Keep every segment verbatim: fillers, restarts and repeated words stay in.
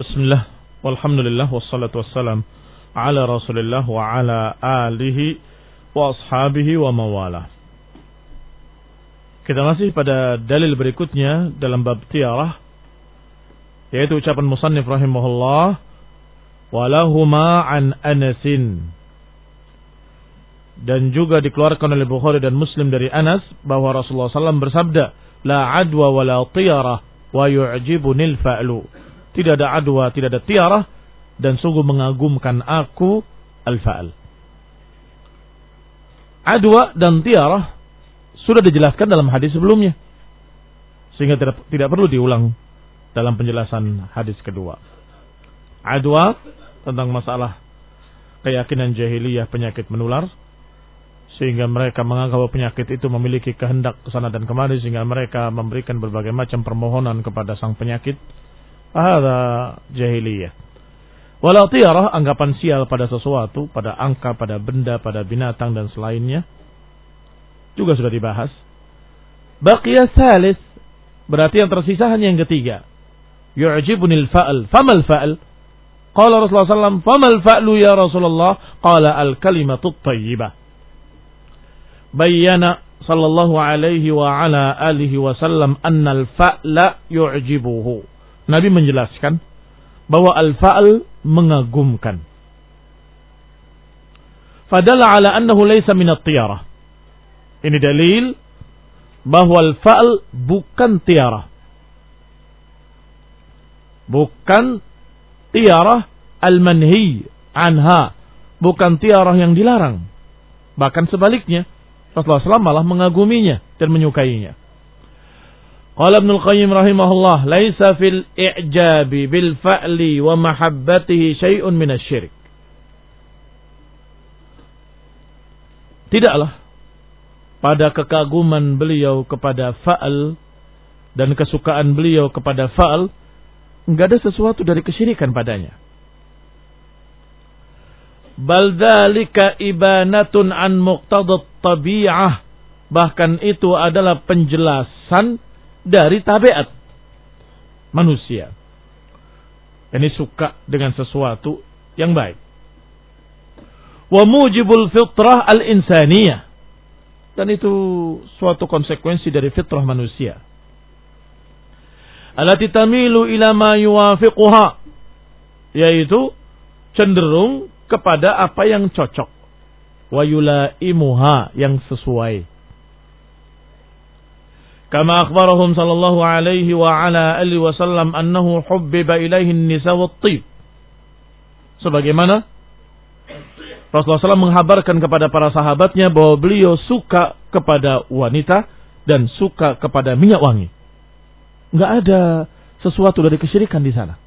Bismillah, walhamdulillah, wassalatu wassalam ala rasulillah wa ala alihi wa ashabihi wa mawala. Kita masih pada dalil berikutnya dalam bab tiarah, yaitu ucapan musannif rahimahullah, walahuma an Anasin. Dan juga dikeluarkan oleh Bukhari dan Muslim dari Anas bahwa Rasulullah sallallahu alaihi wasallam bersabda, la adwa wa la tiarah wa yu'jibunil fa'lu. Tidak ada adwa, tidak ada tiarah, dan sungguh mengagumkan aku al-fa'al. Adwa dan tiarah sudah dijelaskan dalam hadis sebelumnya, sehingga tidak, tidak perlu diulang dalam penjelasan hadis kedua. Adwa tentang masalah keyakinan jahiliyah penyakit menular, sehingga mereka menganggap bahwa penyakit itu memiliki kehendak kesana dan kemari, sehingga mereka memberikan berbagai macam permohonan kepada sang penyakit. Ada jahiliyah. Walau tiarah, anggapan sial pada sesuatu, pada angka, pada benda, pada binatang dan selainnya, juga sudah dibahas. Baqiya salis, berarti yang tersisa hanya yang ketiga. Yu'jibunil fa'al. Famal fa'al? Qala Rasulullah sallallahu alaihi wasallam, famal fa'lu ya Rasulullah? Qala al-kalimatut tayyibah. Bayyana sallallahu alaihi wa ala alihi wasallam annal fa'la yu'jibuhu. Nabi menjelaskan bahwa al-fa'al mengagumkan. Fadalla ala annahu laysa min at-tiyarah. Ini dalil bahwa al-fa'al bukan tiarah. Bukan tiarah al-manhi anha. Bukan tiarah yang dilarang. Bahkan sebaliknya, Rasulullah sallallahu alaihi wasallam malah mengaguminya dan menyukainya. Qala Ibnu Al-Qayyim rahimahullah, laisa fil i'jabi bil fa'li wa mahabbatihi syai'un min asy-syirk. Tidaklah pada kekaguman beliau kepada fa'al dan kesukaan beliau kepada fa'al enggak ada sesuatu dari kesyirikan padanya. Bal dzalika ibanatun an muqtadat tabi'ah. Bahkan itu adalah penjelasan dari tabiat manusia. Ini suka dengan sesuatu yang baik. Wa mujibul fitrah al-insaniyah. Dan itu suatu konsekuensi dari fitrah manusia. Allati tamilu ila ma yuwafiquha. Yaitu cenderung kepada apa yang cocok. Wa yulaimuha, yang sesuai. Kama akhbarahum sallallahu alaihi wa ala alihi wasallam annahu hubbiba ilaihi an-nisa wat-tib. Sebagaimana Rasulullah sallallahu alaihi wasallam menghabarkan kepada para sahabatnya bahwa beliau suka kepada wanita dan suka kepada minyak wangi. Enggak ada sesuatu dari kesyirikan di sana.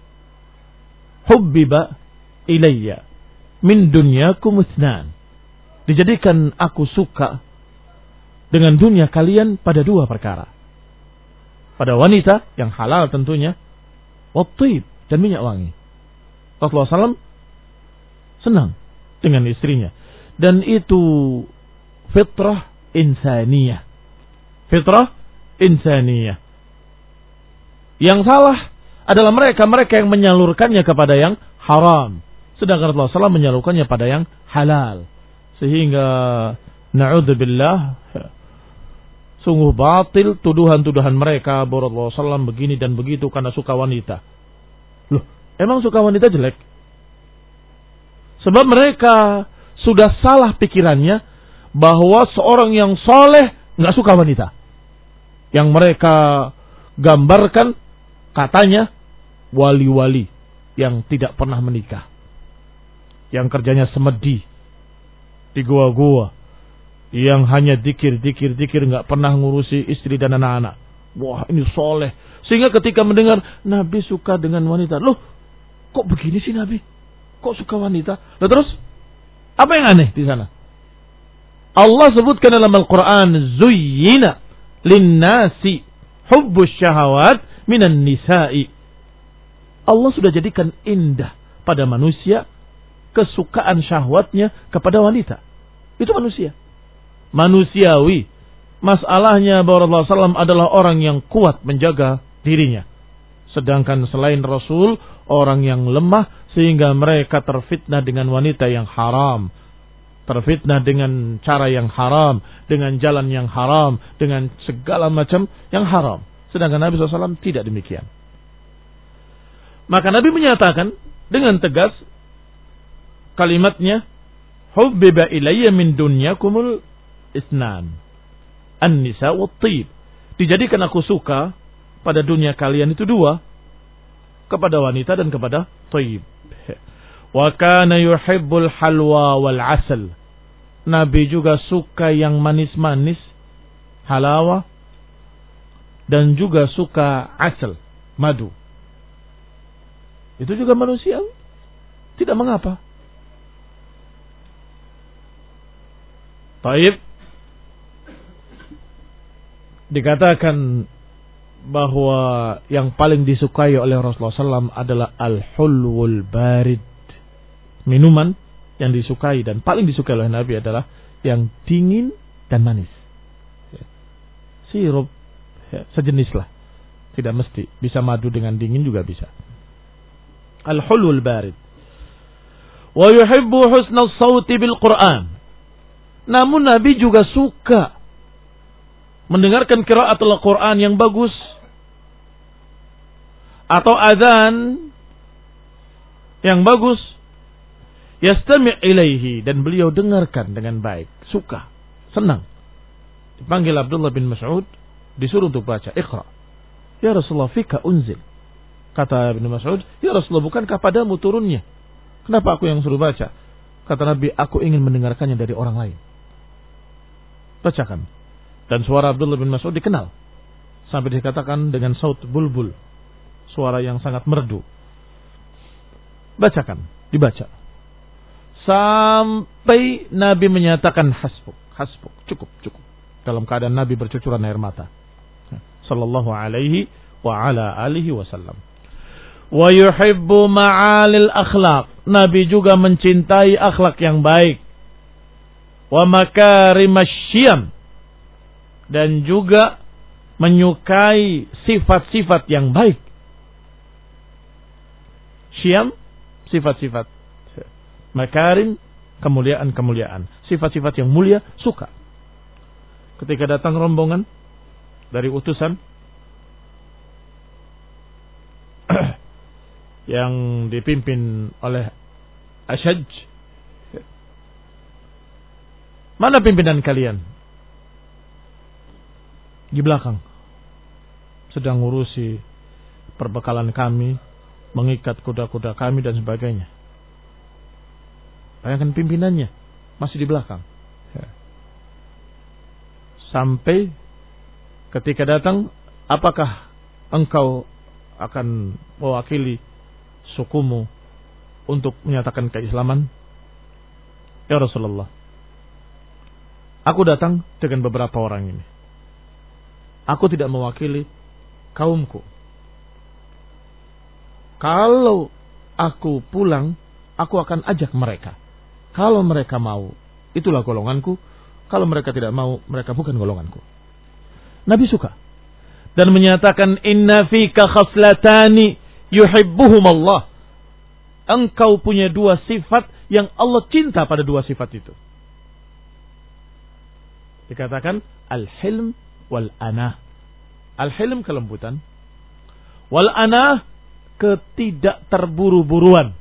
Hubbiba ilayya min dunyakum itsnan. Dijadikan aku suka dengan dunia kalian pada dua perkara. Pada wanita yang halal tentunya, wat-tib, dan minyak wangi. Rasulullah sallallahu alaihi wasallam senang dengan istrinya. Dan itu fitrah insaniyah. Fitrah insaniyah. Yang salah adalah mereka-mereka yang menyalurkannya kepada yang haram. Sedangkan Rasulullah sallallahu alaihi wasallam menyalurkannya pada yang halal. Sehingga na'udzubillah, sungguh batil tuduhan-tuduhan mereka bahwa Rasulullah sallallahu alaihi wasallam begini dan begitu karena suka wanita. Loh, emang suka wanita jelek? Sebab mereka sudah salah pikirannya bahwa seorang yang soleh nggak suka wanita. Yang mereka gambarkan katanya wali-wali yang tidak pernah menikah, yang kerjanya semedi di gua-gua, yang hanya dikir-dikir-dikir, nggak pernah ngurusi istri dan anak-anak. Wah, ini soleh. Sehingga ketika mendengar Nabi suka dengan wanita, loh, kok begini sih Nabi? Kok suka wanita? Lalu terus apa yang aneh di sana? Allah sebutkan dalam Al-Quran, zuyyina linnasi hubbus syahawat minan nisa'i. Allah sudah jadikan indah pada manusia kesukaan syahwatnya kepada wanita. Itu manusia. Manusiawi. Masalahnya bahwa Rasulullah sallallahu alaihi wasallam adalah orang yang kuat menjaga dirinya. Sedangkan selain Rasul, orang yang lemah sehingga mereka terfitnah dengan wanita yang haram. Terfitnah dengan cara yang haram, dengan jalan yang haram, dengan segala macam yang haram. Sedangkan Nabi shallallahu alaihi wasallam tidak demikian. Maka Nabi menyatakan dengan tegas kalimatnya, hubbiba ilayya min dunyakumul isnan, an-nisa wat-tib. Dijadikan aku suka pada dunia kalian itu dua, kepada wanita dan kepada thayyib. Wa kana yuhibbul halwa wal asal. Nabi juga suka yang manis-manis, halawa, dan juga suka asal, madu. Itu juga manusia, tidak mengapa. Taib, dikatakan bahwa yang paling disukai oleh Rasulullah shallallahu alaihi wasallam adalah al-hulwul barid. Minuman yang disukai dan paling disukai oleh Nabi adalah yang dingin dan manis. Sirup, ya, sejenis lah. Tidak mesti. Bisa madu dengan dingin juga bisa. Al-hulwul barid. Wa yuhibbu husna as-sawti bil Qur'an. Namun Nabi juga suka mendengarkan qiraatul Quran yang bagus atau azan yang bagus, yastami' ilaihi, dan beliau dengarkan dengan baik, suka, senang. Dipanggil Abdullah bin Mas'ud, disuruh untuk baca, Iqra. Ya Rasulullah, fika unzil. Kata Ibn Mas'ud, ya Rasulullah, bukankah padamu turunnya? Kenapa aku yang suruh baca? Kata Nabi, aku ingin mendengarkannya dari orang lain. Bacakan. Dan suara Abdullah bin Mas'ud dikenal. Sampai dikatakan dengan saut bulbul. Suara yang sangat merdu. Bacakan. Dibaca. Sampai Nabi menyatakan hasbuk. Hasbuk. Cukup. Cukup. Dalam keadaan Nabi bercucuran air mata. Sallallahu alaihi wa ala alihi wasallam. Wa yuhibbu ma'alil akhlaq. Nabi juga mencintai akhlak yang baik. Wa makarimasyiyam. Dan juga menyukai sifat-sifat yang baik. Syiyam, sifat-sifat. Makarim, kemuliaan-kemuliaan. Sifat-sifat yang mulia, suka. Ketika datang rombongan dari utusan yang dipimpin oleh Asyaj, mana pimpinan kalian? Di belakang, sedang ngurusi perbekalan kami, mengikat kuda-kuda kami dan sebagainya. Bayangkan pimpinannya masih di belakang. Sampai ketika datang, apakah engkau akan mewakili sukumu untuk menyatakan keislaman? Ya Rasulullah, aku datang dengan beberapa orang ini. Aku tidak mewakili kaumku. Kalau aku pulang, aku akan ajak mereka. Kalau mereka mau, itulah golonganku. Kalau mereka tidak mau, mereka bukan golonganku. Nabi suka. Dan menyatakan, inna fika khaslatani yuhibbuhum Allah. Engkau punya dua sifat yang Allah cinta pada dua sifat itu. Dikatakan, al-hilm wal anah. Al-hilm kelembutan. Wal anah ketidak terburu-buruan.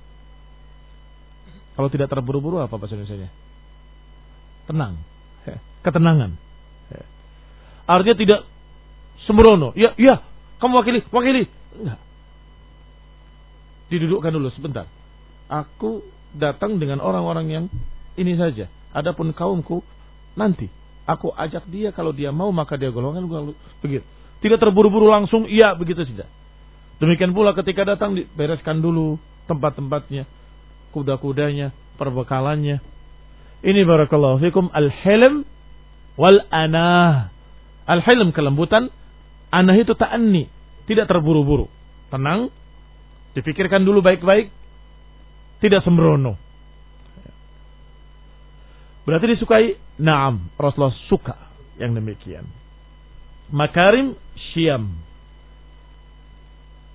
Kalau tidak terburu-buru apa bahasa Indonesianya? Tenang. Ketenangan. Artinya tidak sembrono. Ya, ya, kamu wakili, wakili. Enggak. Didudukkan dulu sebentar. Aku datang dengan orang-orang yang ini saja. Adapun kaumku nanti aku ajak dia, kalau dia mau maka dia golongan begitu. Tidak terburu-buru langsung iya begitu tidak. Demikian pula ketika datang dibereskan dulu tempat-tempatnya, kuda-kudanya, perbekalannya. Ini barakallahu fikum al-hilm wal anah. Al-hilm kelembutan, anah itu ta'anni, tidak terburu-buru. Tenang, dipikirkan dulu baik-baik, tidak sembrono. Berarti disukai? Naam, Rasulullah suka yang demikian. Makarim syiyam.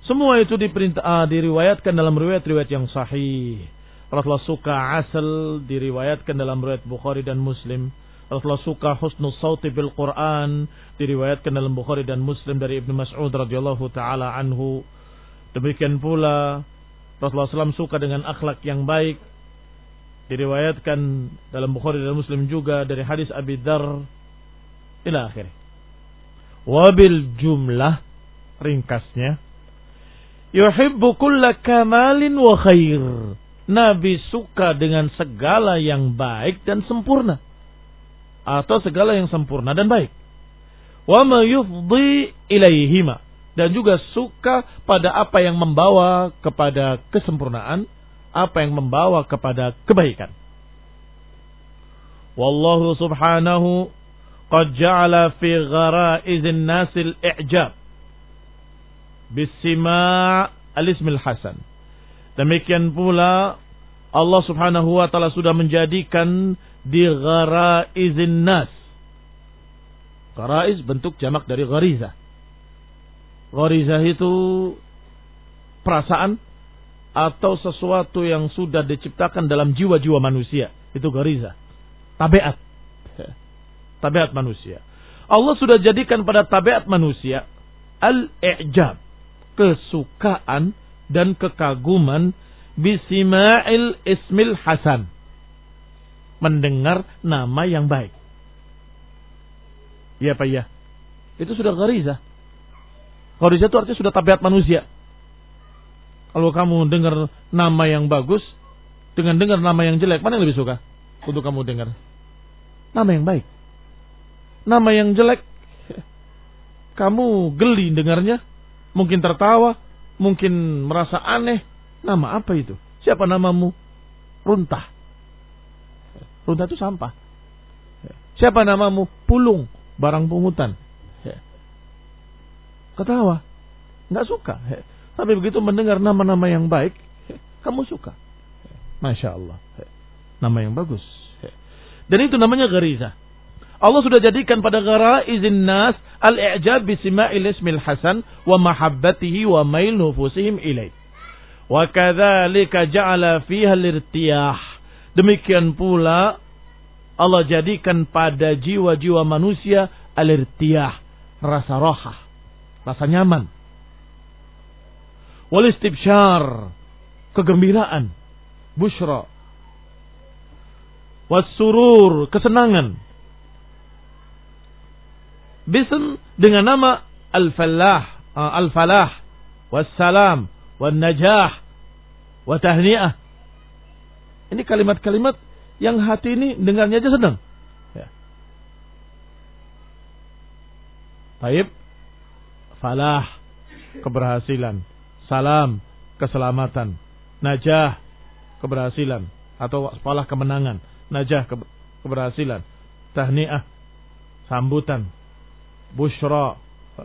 Semua itu diperintah, uh, diriwayatkan dalam riwayat-riwayat yang sahih. Rasulullah suka asal, diriwayatkan dalam riwayat Bukhari dan Muslim. Rasulullah suka husnul sauti bil Quran, diriwayatkan dalam Bukhari dan Muslim dari Ibnu Mas'ud radhiyallahu taala anhu. Demikian pula Rasulullah shallallahu alaihi wasallam suka dengan akhlak yang baik, diriwayatkan dalam Bukhari dan Muslim juga dari hadis Abi Dzar ila akhir. Wabil jumlah, ringkasnya, yuhibbu kulla kamalin wa khair. Nabi suka dengan segala yang baik dan sempurna, atau segala yang sempurna dan baik. Wa ma yufdi ilaihima, dan juga suka pada apa yang membawa kepada kesempurnaan, apa yang membawa kepada kebaikan. Wallahu subhanahu qad ja'ala fi gharaizin nasil i'jab bisima' al-ismil hasan. Demikian pula Allah subhanahu wa ta'ala sudah menjadikan di gharaizin nas. Gharaiz bentuk jamak dari gharizah. Gharizah itu perasaan atau sesuatu yang sudah diciptakan dalam jiwa-jiwa manusia. Itu gharizah. Tabiat. Tabiat manusia. Allah sudah jadikan pada tabiat manusia al-i'jab, kesukaan dan kekaguman bisima'il ismil hasan, mendengar nama yang baik. Ya Pak ya. Itu sudah gharizah. Gharizah itu artinya sudah tabiat manusia. Kalau kamu dengar nama yang bagus dengan dengar nama yang jelek, mana yang lebih suka untuk kamu dengar? Nama yang baik. Nama yang jelek, kamu geli dengarnya, mungkin tertawa, mungkin merasa aneh. Nama apa itu? Siapa namamu? Runtah. Runtah itu sampah. Siapa namamu? Pulung, barang pungutan. Ketawa, nggak suka. Tapi begitu mendengar nama-nama yang baik, kamu suka. Masya Allah. Nama yang bagus. Dan itu namanya gharizah. Allah sudah jadikan pada gharaizin nas al-i'jab bisima'il ismil hasan wa mahabbatihi wa mail nufusihim ilaih. Wa kadzalika ja'ala fiha al-irtiyah. Demikian pula Allah jadikan pada jiwa-jiwa manusia al-irtiyah, rasa rohah, rasa nyaman. Wal istibsyar, kegembiraan, busyra. Was surur, kesenangan. Bism dengan nama Al-Falah, uh, Al-Falah, Wassalam, Wan Najah, Wa Tahni'ah. Ini kalimat-kalimat yang hati ini dengarnya aja senang. Ya. Taib, falah, keberhasilan. Salam, keselamatan. Najah, keberhasilan. Atau falah, kemenangan. Najah, ke- keberhasilan. Tahni'ah, sambutan. Busyra,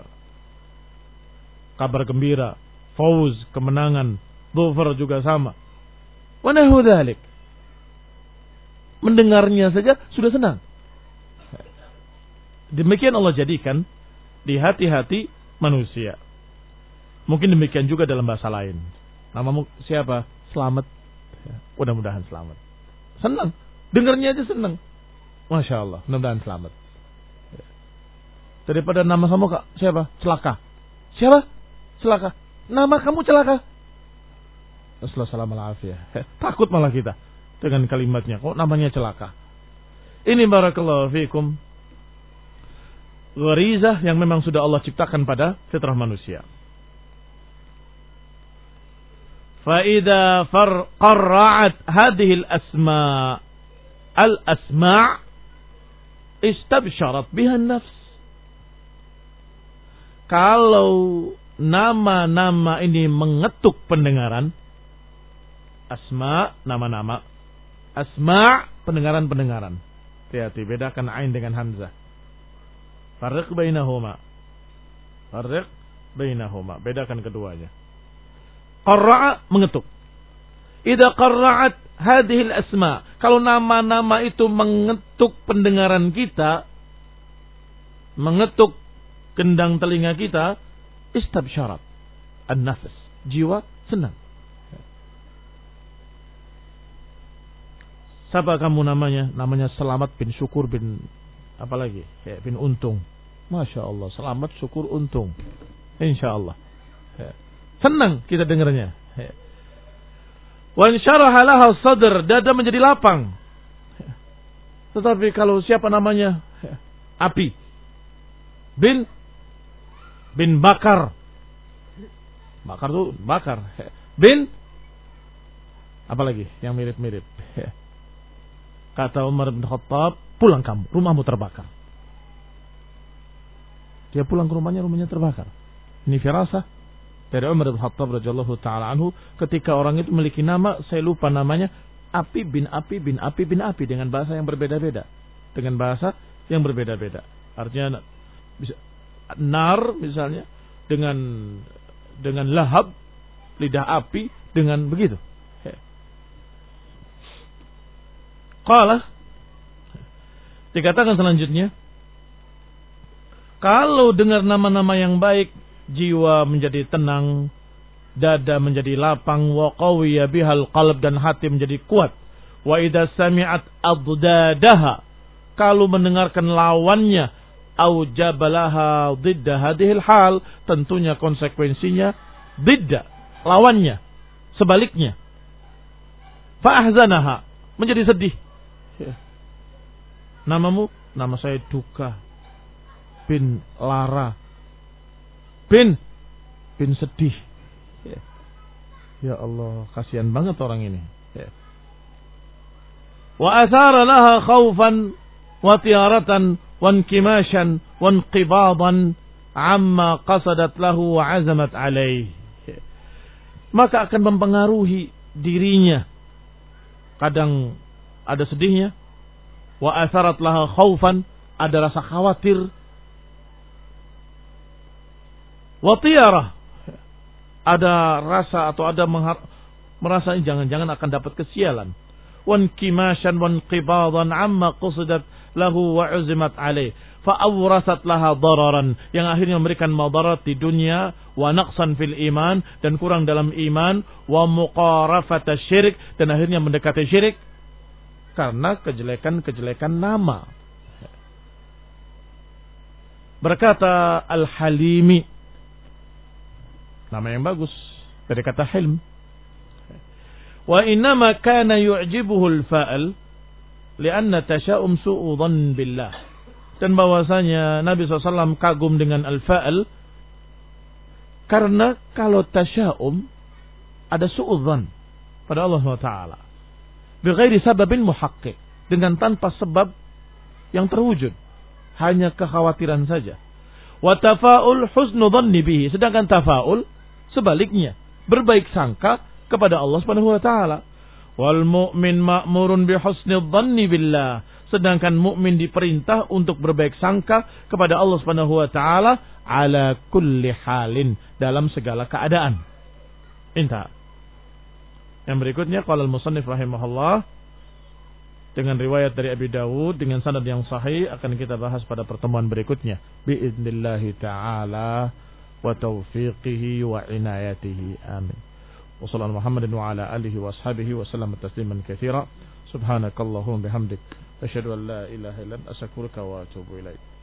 kabar gembira. Fauz, kemenangan. Dhufar juga sama. Wa nahu dzalik. Mendengarnya saja sudah senang. Demikian Allah jadikan di hati-hati manusia. Mungkin demikian juga dalam bahasa lain. Namamu siapa? Selamat. Mudah-mudahan selamat. Senang. Dengarnya aja senang. Masya Allah. Mudah-mudahan selamat. Daripada nama kamu kak siapa? Celaka. Siapa? Celaka. Nama kamu celaka. Assalamualaikum warahmatullahi wabarakatuh. Takut malah kita dengan kalimatnya. Kok namanya celaka? Ini barakallahu fikum. Gharizah yang memang sudah Allah ciptakan pada fitrah manusia. Fa'idha farqarra'at hadihil asma' al-asma' istabsyarat biha nafs. Kalau nama-nama ini mengetuk pendengaran, asma, nama-nama, asma, pendengaran-pendengaran. Hati-hati, bedakan ain dengan hamzah. Farriq bainahuma. Farriq bainahuma. Bedakan keduanya. Qarra'a, mengetuk. Idza qarra'at hadhil asma. Kalau nama-nama itu mengetuk pendengaran kita, mengetuk kendang telinga kita, istabsyarat. an-nafs. Jiwa senang. Siapa kamu namanya? Namanya Selamat bin Syukur bin apa lagi? Ya, bin Untung. Masya Allah. Selamat, Syukur, Untung. Insya Allah. Ya. Senang kita dengarnya. Ya. Wa insyaraha laha sadr, dada menjadi lapang. Ya. Tetapi kalau siapa namanya? Ya. Api bin bin Bakar. Bakar tuh bakar. Ya. Bin apa lagi yang mirip-mirip? Ya. Kata Umar bin Khattab, pulang kamu, rumahmu terbakar. Dia pulang ke rumahnya, rumahnya terbakar. Ini firasah dari Umar bin Khattab radhiyallahu taala anhu, ketika orang itu memiliki nama, saya lupa namanya, Api bin Api bin Api bin Api, dengan bahasa yang berbeda-beda. Dengan bahasa yang berbeda-beda. Artinya bisa nar misalnya dengan dengan lahab, lidah api, dengan begitu. Qala, dikatakan selanjutnya, kalau dengar nama-nama yang baik, jiwa menjadi tenang, dada menjadi lapang, wa qawiya bihal qalb, dan hati menjadi kuat. Wa idza sami'at addadah, kalau mendengarkan lawannya, aujabalaha didda hadhil hal, tentunya konsekuensinya didda, lawannya, sebaliknya. Fa ahzanaha, menjadi sedih. Namamu? Nama saya Duka bin Lara bin bin sedih. Ya Allah, kasihan banget orang ini. Wa athara laha khaufan wa tiaratan wa inkimashan wa inqibadan amma qasadat lahu wa azamat alaih. Maka akan mempengaruhi dirinya. Kadang ada sedihnya. Wa atharat laha khaufan, ada rasa khawatir. Wa tiyarah, ada rasa atau ada menghar- merasa jangan-jangan akan dapat kesialan. Wan kimashan wan qibadan amma qusidat lahu wa uzimat alaih. Fa awrasat laha dararan, yang akhirnya memberikan madarat di dunia, wa naqsan fil iman, dan kurang dalam iman, wa muqarafata syirik, dan akhirnya mendekati syirik karena kejelekan-kejelekan nama. Berkata Al-Halimi, nama yang bagus dari kata hilm. Wa innama kana yu'jibuhu al-fa'al li'anna tasha'um su'u dhann billah. Dan bahwasanya Nabi shallallahu alaihi wasallam kagum dengan al-fa'al karena kalau tasya'um ada su'u dhann pada Allah subhanahu wa taala. Bighairi sababin muhaqqiq, dengan tanpa sebab yang terwujud, hanya kekhawatiran saja. Wa tafa'ul husnu dhanni bihi, sedangkan tafa'ul sebaliknya, berbaik sangka kepada Allah Subhanahu wa taala. Wal mu'min ma'murun bi husni dhanni billah, sedangkan mukmin diperintah untuk berbaik sangka kepada Allah Subhanahu wa taala ala kulli halin, dalam segala keadaan. Inta. Yang berikutnya qala al-musannif rahimahullah, dengan riwayat dari Abi Dawud dengan sanad yang sahih, akan kita bahas pada pertemuan berikutnya biidznillah taala wa taufiqihi wa inayatihi. Amin. Wa sallallahu Muhammadin wa ala alihi wa ashabihi wa sallam tasliman katsira. Subhanakallahumma bihamdik asyhadu an la ilaha illa anta astaghfiruka wa atubu ilaik.